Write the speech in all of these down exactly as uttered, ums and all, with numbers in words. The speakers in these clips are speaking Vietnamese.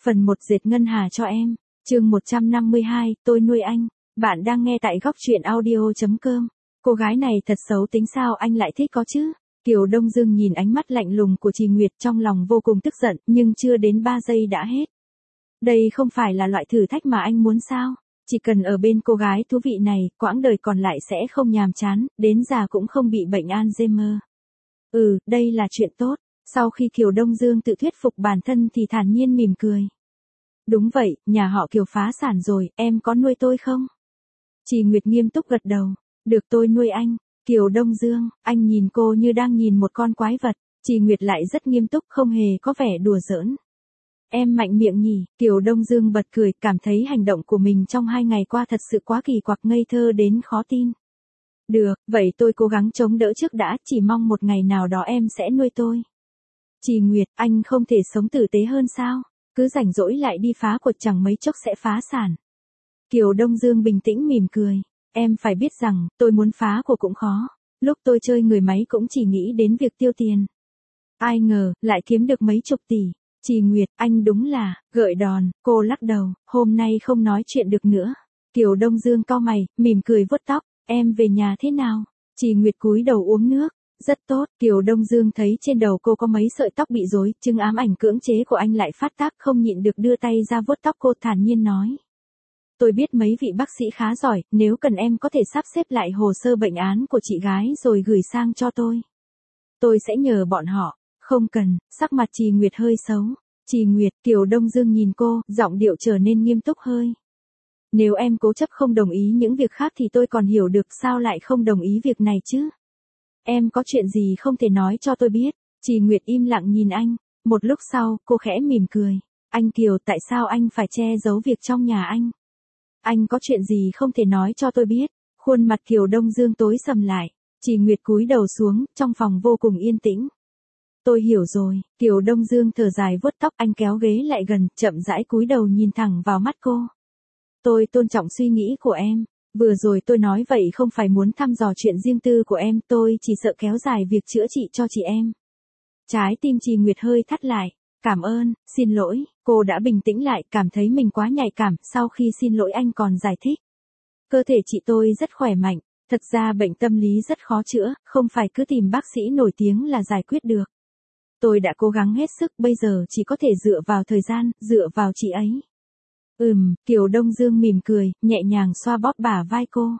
Phần một dệt ngân hà cho em. Chương một trăm năm mươi hai, tôi nuôi anh. Bạn đang nghe tại góc truyện audio chấm com. Cô gái này thật xấu tính sao anh lại thích có chứ? Kiều Đông Dương nhìn ánh mắt lạnh lùng của Trì Nguyệt trong lòng vô cùng tức giận, nhưng chưa đến ba giây đã hết. Đây không phải là loại thử thách mà anh muốn sao? Chỉ cần ở bên cô gái thú vị này, quãng đời còn lại sẽ không nhàm chán, đến già cũng không bị bệnh Alzheimer. Ừ, đây là chuyện tốt. Sau khi Kiều Đông Dương tự thuyết phục bản thân thì thản nhiên mỉm cười. Đúng vậy, nhà họ Kiều phá sản rồi, em có nuôi tôi không? Trì Nguyệt nghiêm túc gật đầu. Được, tôi nuôi anh. Kiều Đông Dương, anh nhìn cô như đang nhìn một con quái vật. Trì Nguyệt lại rất nghiêm túc, không hề có vẻ đùa giỡn. Em mạnh miệng nhỉ? Kiều Đông Dương bật cười, cảm thấy hành động của mình trong hai ngày qua thật sự quá kỳ quặc, ngây thơ đến khó tin. Được, vậy tôi cố gắng chống đỡ trước đã, chỉ mong một ngày nào đó em sẽ nuôi tôi. Trì Nguyệt, anh không thể sống tử tế hơn sao? Cứ rảnh rỗi lại đi phá cuộc chẳng mấy chốc sẽ phá sản. Kiều Đông Dương bình tĩnh mỉm cười. Em phải biết rằng, tôi muốn phá cuộc cũng khó. Lúc tôi chơi người máy cũng chỉ nghĩ đến việc tiêu tiền. Ai ngờ, lại kiếm được mấy chục tỷ. Trì Nguyệt, anh đúng là, gợi đòn, cô lắc đầu, hôm nay không nói chuyện được nữa. Kiều Đông Dương cau mày, mỉm cười vuốt tóc, em về nhà thế nào? Trì Nguyệt cúi đầu uống nước. Rất tốt, Kiều Đông Dương thấy trên đầu cô có mấy sợi tóc bị rối, chứng ám ảnh cưỡng chế của anh lại phát tác, không nhịn được đưa tay ra vuốt tóc cô, thản nhiên nói. Tôi biết mấy vị bác sĩ khá giỏi, nếu cần em có thể sắp xếp lại hồ sơ bệnh án của chị gái rồi gửi sang cho tôi. Tôi sẽ nhờ bọn họ. Không cần, sắc mặt Trì Nguyệt hơi xấu. Trì Nguyệt, Kiều Đông Dương nhìn cô, giọng điệu trở nên nghiêm túc hơi. Nếu em cố chấp không đồng ý những việc khác thì tôi còn hiểu được sao lại không đồng ý việc này chứ. Em có chuyện gì không thể nói cho tôi biết. Trì Nguyệt im lặng nhìn anh. Một lúc sau, cô khẽ mỉm cười. Anh Kiều, tại sao anh phải che giấu việc trong nhà anh? Anh có chuyện gì không thể nói cho tôi biết? Khuôn mặt Kiều Đông Dương tối sầm lại. Trì Nguyệt cúi đầu xuống, trong phòng vô cùng yên tĩnh. Tôi hiểu rồi. Kiều Đông Dương thở dài vuốt tóc, anh kéo ghế lại gần, chậm rãi cúi đầu nhìn thẳng vào mắt cô. Tôi tôn trọng suy nghĩ của em. Vừa rồi tôi nói vậy không phải muốn thăm dò chuyện riêng tư của em, tôi chỉ sợ kéo dài việc chữa trị cho chị em. Trái tim Trì Nguyệt hơi thắt lại. Cảm ơn, xin lỗi, cô đã bình tĩnh lại, cảm thấy mình quá nhạy cảm, sau khi xin lỗi anh còn giải thích. Cơ thể chị tôi rất khỏe mạnh, thật ra bệnh tâm lý rất khó chữa, không phải cứ tìm bác sĩ nổi tiếng là giải quyết được. Tôi đã cố gắng hết sức, bây giờ chỉ có thể dựa vào thời gian, dựa vào chị ấy. Ừm, Kiều Đông Dương mỉm cười, nhẹ nhàng xoa bóp bả vai cô.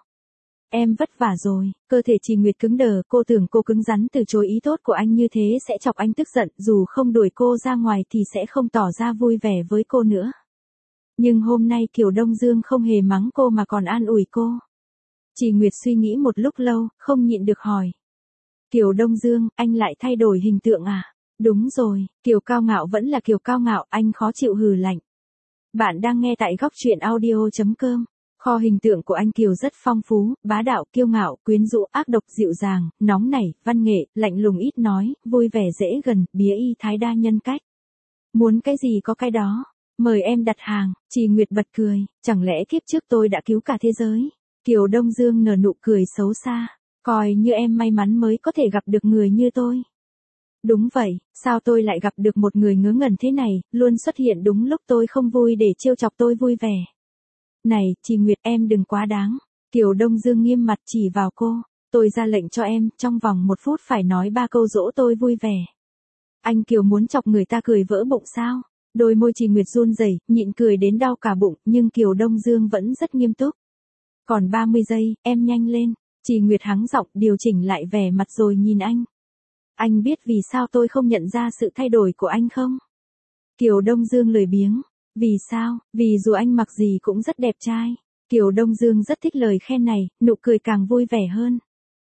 Em vất vả rồi, cơ thể Trì Nguyệt cứng đờ, cô tưởng cô cứng rắn từ chối ý tốt của anh như thế sẽ chọc anh tức giận, dù không đuổi cô ra ngoài thì sẽ không tỏ ra vui vẻ với cô nữa. Nhưng hôm nay Kiều Đông Dương không hề mắng cô mà còn an ủi cô. Trì Nguyệt suy nghĩ một lúc lâu, không nhịn được hỏi. Kiều Đông Dương, anh lại thay đổi hình tượng à? Đúng rồi, Kiều cao ngạo vẫn là Kiều cao ngạo, anh khó chịu hừ lạnh. Bạn đang nghe tại góc truyện audio chấm com. Kho hình tượng của anh Kiều rất phong phú, bá đạo, kiêu ngạo, quyến rũ, ác độc, dịu dàng, nóng nảy, văn nghệ, lạnh lùng ít nói, vui vẻ dễ gần, bía y thái đa nhân cách. Muốn cái gì có cái đó. Mời em đặt hàng. Trì Nguyệt bật cười, chẳng lẽ kiếp trước tôi đã cứu cả thế giới? Kiều Đông Dương nở nụ cười xấu xa. Coi như em may mắn mới có thể gặp được người như tôi. Đúng vậy, sao tôi lại gặp được một người ngớ ngẩn thế này, luôn xuất hiện đúng lúc tôi không vui để trêu chọc tôi vui vẻ. Này, Trì Nguyệt, em đừng quá đáng. Kiều Đông Dương nghiêm mặt chỉ vào cô. Tôi ra lệnh cho em, trong vòng một phút phải nói ba câu dỗ tôi vui vẻ. Anh Kiều muốn chọc người ta cười vỡ bụng sao? Đôi môi Trì Nguyệt run rẩy, nhịn cười đến đau cả bụng, nhưng Kiều Đông Dương vẫn rất nghiêm túc. Còn ba mươi giây, em nhanh lên. Trì Nguyệt hắng giọng, điều chỉnh lại vẻ mặt rồi nhìn anh. Anh biết vì sao tôi không nhận ra sự thay đổi của anh không? Kiều Đông Dương lười biếng. Vì sao? Vì dù anh mặc gì cũng rất đẹp trai. Kiều Đông Dương rất thích lời khen này, nụ cười càng vui vẻ hơn.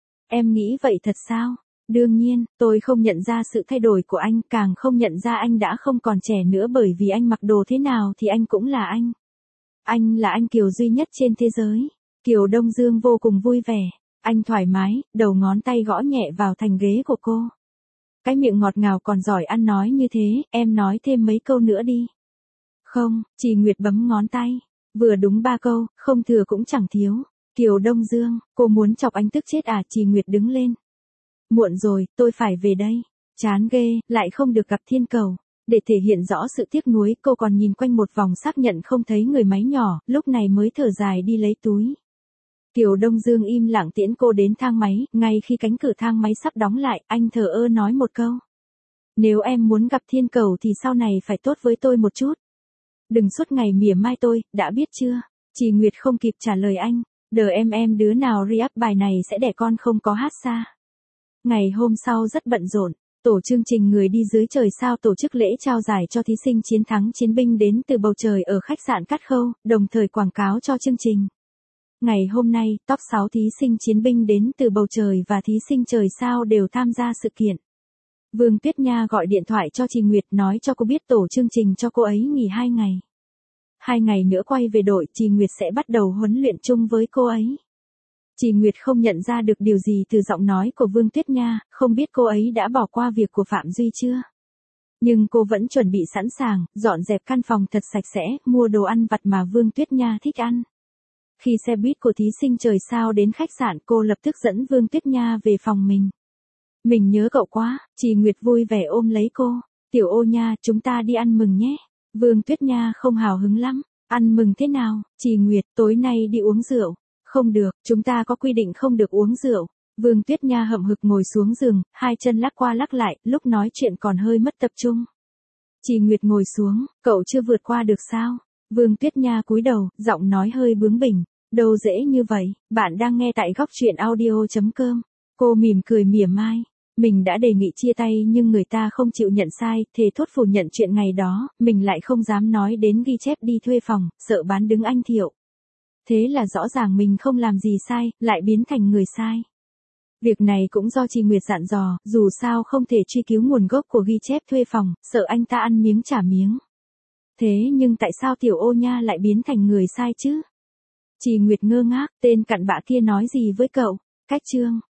Em nghĩ vậy thật sao? Đương nhiên, tôi không nhận ra sự thay đổi của anh, càng không nhận ra anh đã không còn trẻ nữa, bởi vì anh mặc đồ thế nào thì anh cũng là anh. Anh là anh Kiều duy nhất trên thế giới. Kiều Đông Dương vô cùng vui vẻ. Anh thoải mái, đầu ngón tay gõ nhẹ vào thành ghế của cô. Cái miệng ngọt ngào còn giỏi ăn nói như thế, em nói thêm mấy câu nữa đi. Không, Trì Nguyệt bấm ngón tay. Vừa đúng ba câu, không thừa cũng chẳng thiếu. Kiều Đông Dương, cô muốn chọc anh tức chết à? Trì Nguyệt đứng lên. Muộn rồi, tôi phải về đây. Chán ghê, lại không được gặp Thiên Cầu. Để thể hiện rõ sự tiếc nuối, cô còn nhìn quanh một vòng xác nhận không thấy người máy nhỏ, lúc này mới thở dài đi lấy túi. Kiều Đông Dương im lặng tiễn cô đến thang máy, ngay khi cánh cửa thang máy sắp đóng lại, anh thờ ơ nói một câu. Nếu em muốn gặp thiên cầu thì sau này phải tốt với tôi một chút. Đừng suốt ngày mỉa mai tôi, đã biết chưa? Chị Nguyệt không kịp trả lời anh, đờ em em đứa nào re-up bài này sẽ đẻ con không có hát xa. Ngày hôm sau rất bận rộn, tổ chương trình Người đi dưới trời sao tổ chức lễ trao giải cho thí sinh chiến thắng chiến binh đến từ bầu trời ở khách sạn Cát Khâu, đồng thời quảng cáo cho chương trình. Ngày hôm nay, top sáu thí sinh chiến binh đến từ bầu trời và thí sinh trời sao đều tham gia sự kiện. Vương Tuyết Nha gọi điện thoại cho chị Nguyệt nói cho cô biết tổ chương trình cho cô ấy nghỉ hai ngày. Hai ngày nữa quay về đội, chị Nguyệt sẽ bắt đầu huấn luyện chung với cô ấy. Chị Nguyệt không nhận ra được điều gì từ giọng nói của Vương Tuyết Nha, không biết cô ấy đã bỏ qua việc của Phạm Duy chưa. Nhưng cô vẫn chuẩn bị sẵn sàng, dọn dẹp căn phòng thật sạch sẽ, mua đồ ăn vặt mà Vương Tuyết Nha thích ăn. Khi xe buýt của thí sinh trời sao đến khách sạn, cô lập tức dẫn Vương Tuyết Nha về phòng mình. Mình nhớ cậu quá, chị Nguyệt vui vẻ ôm lấy cô. Tiểu Ô Nha, chúng ta đi ăn mừng nhé. Vương Tuyết Nha không hào hứng lắm. Ăn mừng thế nào? Chị Nguyệt, tối nay đi uống rượu. Không được, chúng ta có quy định không được uống rượu. Vương Tuyết Nha hậm hực ngồi xuống giường, hai chân lắc qua lắc lại, lúc nói chuyện còn hơi mất tập trung. Chị Nguyệt ngồi xuống, cậu chưa vượt qua được sao? Vương Tuyết Nha cúi đầu, giọng nói hơi bướng bỉnh. Đâu dễ như vậy, bạn đang nghe tại góc truyện audio chấm com. Cô mỉm cười mỉa mai. Mình đã đề nghị chia tay nhưng người ta không chịu nhận sai, thề thốt phủ nhận chuyện ngày đó, mình lại không dám nói đến ghi chép đi thuê phòng, sợ bán đứng anh Thiệu. Thế là rõ ràng mình không làm gì sai, lại biến thành người sai. Việc này cũng do chị Nguyệt dặn dò, dù sao không thể truy cứu nguồn gốc của ghi chép thuê phòng, sợ anh ta ăn miếng trả miếng. Thế nhưng tại sao Tiểu Ô Nha lại biến thành người sai chứ? Chị Nguyệt ngơ ngác, tên cặn bã kia nói gì với cậu? Cách chương